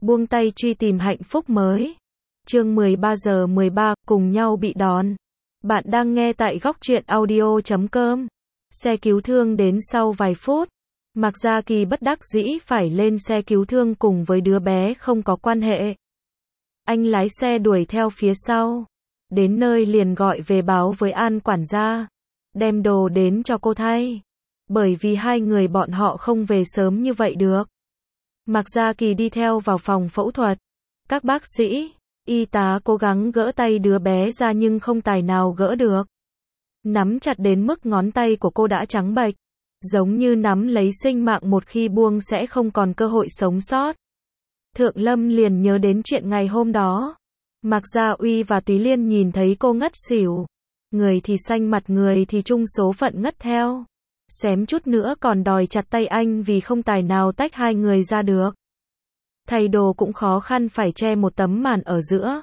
buông tay truy tìm hạnh phúc mới. Chương 13 giờ 13, cùng nhau bị đòn. Bạn đang nghe tại góc truyện audio.com. Xe cứu thương đến sau vài phút. Mạc Gia Kỳ bất đắc dĩ phải lên xe cứu thương cùng với đứa bé không có quan hệ. Anh lái xe đuổi theo phía sau. Đến nơi liền gọi về báo với An quản gia. Đem đồ đến cho cô thay. Bởi vì hai người bọn họ không về sớm như vậy được. Mạc Gia Kỳ đi theo vào phòng phẫu thuật. Các bác sĩ, y tá cố gắng gỡ tay đứa bé ra nhưng không tài nào gỡ được. Nắm chặt đến mức ngón tay của cô đã trắng bệch. Giống như nắm lấy sinh mạng một khi buông sẽ không còn cơ hội sống sót. Thượng Lâm liền nhớ đến chuyện ngày hôm đó. Mạc Gia Uy và Túy Liên nhìn thấy cô ngất xỉu. Người thì xanh mặt người thì chung số phận ngất theo. Xém chút nữa còn đòi chặt tay anh vì không tài nào tách hai người ra được. Thay đồ cũng khó khăn phải che một tấm màn ở giữa.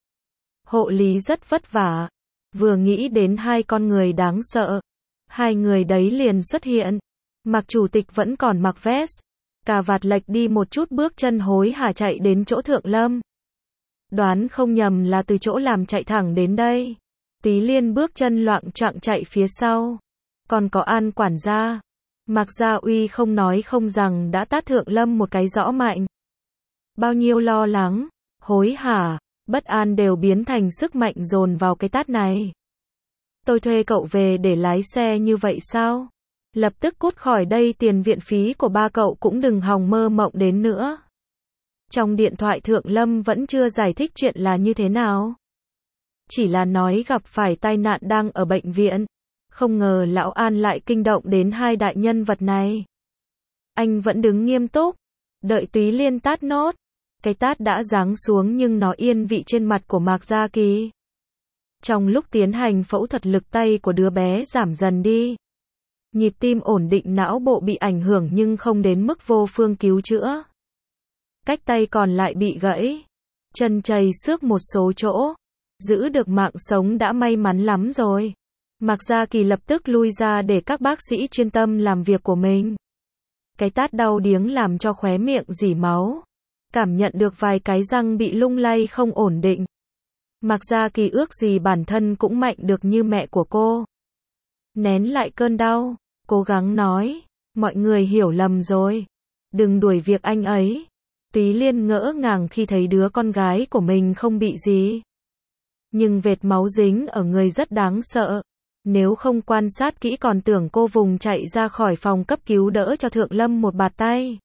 Hộ lý rất vất vả. Vừa nghĩ đến hai con người đáng sợ. Hai người đấy liền xuất hiện. Mạc chủ tịch vẫn còn mặc vest. Cà vạt lệch đi một chút bước chân hối hả chạy đến chỗ Thượng Lâm. Đoán không nhầm là từ chỗ làm chạy thẳng đến đây. Túy Liên bước chân loạng choạng chạy phía sau. Còn có An quản gia. Mạc Gia Uy không nói không rằng đã tát Thượng Lâm một cái rõ mạnh. Bao nhiêu lo lắng, hối hả, bất an đều biến thành sức mạnh dồn vào cái tát này. Tôi thuê cậu về để lái xe như vậy sao? Lập tức cút khỏi đây, tiền viện phí của ba cậu cũng đừng hòng mơ mộng đến nữa. Trong điện thoại Thượng Lâm vẫn chưa giải thích chuyện là như thế nào. Chỉ là nói gặp phải tai nạn đang ở bệnh viện. Không ngờ lão An lại kinh động đến hai đại nhân vật này. Anh vẫn đứng nghiêm túc, đợi Túy Liên tát nốt. Cái tát đã giáng xuống nhưng nó yên vị trên mặt của Mạc Gia Kỳ. Trong lúc tiến hành phẫu thuật lực tay của đứa bé giảm dần đi. Nhịp tim ổn định, não bộ bị ảnh hưởng nhưng không đến mức vô phương cứu chữa. Cách tay còn lại bị gãy. Chân chày xước một số chỗ. Giữ được mạng sống đã may mắn lắm rồi. Mạc Gia Kỳ lập tức lui ra để các bác sĩ chuyên tâm làm việc của mình. Cái tát đau điếng làm cho khóe miệng rỉ máu. Cảm nhận được vài cái răng bị lung lay không ổn định. Mạc Gia Kỳ ước gì bản thân cũng mạnh được như mẹ của cô. Nén lại cơn đau, cố gắng nói, mọi người hiểu lầm rồi. Đừng đuổi việc anh ấy. Túy Liên ngỡ ngàng khi thấy đứa con gái của mình không bị gì. Nhưng vệt máu dính ở người rất đáng sợ. Nếu không quan sát kỹ còn tưởng cô vùng chạy ra khỏi phòng cấp cứu đỡ cho Thượng Lâm một bạt tay.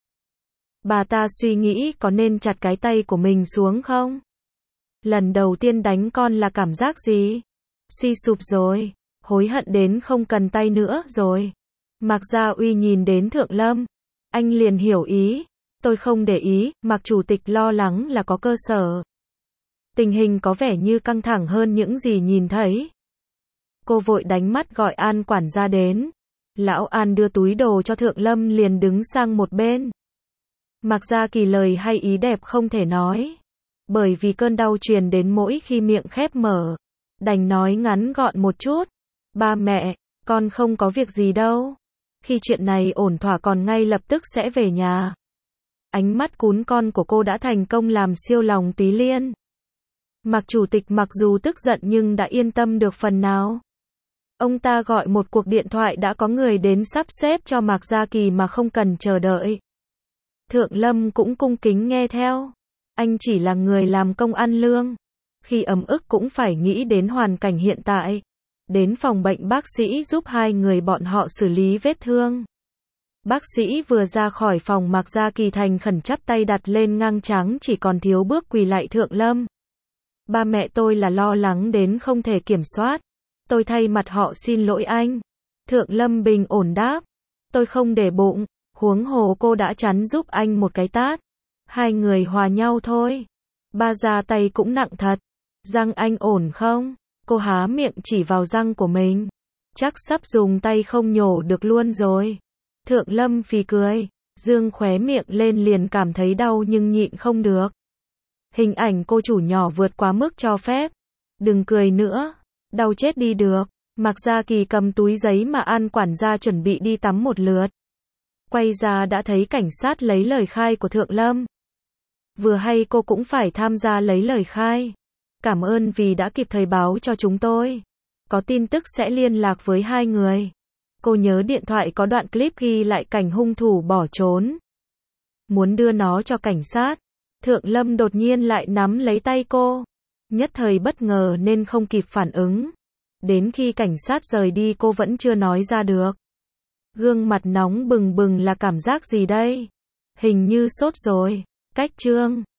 Bà ta suy nghĩ có nên chặt cái tay của mình xuống không? Lần đầu tiên đánh con là cảm giác gì? Suy sụp rồi, hối hận đến không cần tay nữa rồi. Mạc Gia Uy nhìn đến Thượng Lâm, anh liền hiểu ý. Tôi không để ý, Mạc chủ tịch lo lắng là có cơ sở. Tình hình có vẻ như căng thẳng hơn những gì nhìn thấy. Cô vội đánh mắt gọi An quản gia đến. Lão An đưa túi đồ cho Thượng Lâm liền đứng sang một bên. Mạc Gia Kỳ lời hay ý đẹp không thể nói. Bởi vì cơn đau truyền đến mỗi khi miệng khép mở. Đành nói ngắn gọn một chút. Ba mẹ, con không có việc gì đâu. Khi chuyện này ổn thỏa còn ngay lập tức sẽ về nhà. Ánh mắt cún con của cô đã thành công làm siêu lòng Túy Liên. Mạc chủ tịch mặc dù tức giận nhưng đã yên tâm được phần nào. Ông ta gọi một cuộc điện thoại đã có người đến sắp xếp cho Mạc Gia Kỳ mà không cần chờ đợi. Thượng Lâm cũng cung kính nghe theo. Anh chỉ là người làm công ăn lương. Khi ấm ức cũng phải nghĩ đến hoàn cảnh hiện tại. Đến phòng bệnh bác sĩ giúp hai người bọn họ xử lý vết thương. Bác sĩ vừa ra khỏi phòng Mạc Gia Kỳ thành khẩn chắp tay đặt lên ngang trắng chỉ còn thiếu bước quỳ lạy Thượng Lâm. Ba mẹ tôi là lo lắng đến không thể kiểm soát. Tôi thay mặt họ xin lỗi anh. Thượng Lâm bình ổn đáp. Tôi không để bụng. Huống hồ cô đã chắn giúp anh một cái tát. Hai người hòa nhau thôi. Ba ra tay cũng nặng thật. Răng anh ổn không? Cô há miệng chỉ vào răng của mình. Chắc sắp dùng tay không nhổ được luôn rồi. Thượng Lâm phì cười. Dương khóe miệng lên liền cảm thấy đau nhưng nhịn không được. Hình ảnh cô chủ nhỏ vượt quá mức cho phép. Đừng cười nữa. Đau chết đi được. Mạc Gia Kỳ cầm túi giấy mà An quản gia chuẩn bị đi tắm một lượt. Quay ra đã thấy cảnh sát lấy lời khai của Thượng Lâm. Vừa hay cô cũng phải tham gia lấy lời khai. Cảm ơn vì đã kịp thời báo cho chúng tôi. Có tin tức sẽ liên lạc với hai người. Cô nhớ điện thoại có đoạn clip ghi lại cảnh hung thủ bỏ trốn. Muốn đưa nó cho cảnh sát. Thượng Lâm đột nhiên lại nắm lấy tay cô. Nhất thời bất ngờ nên không kịp phản ứng. Đến khi cảnh sát rời đi cô vẫn chưa nói ra được. Gương mặt nóng bừng bừng là cảm giác gì đây? Hình như sốt rồi. Cách chương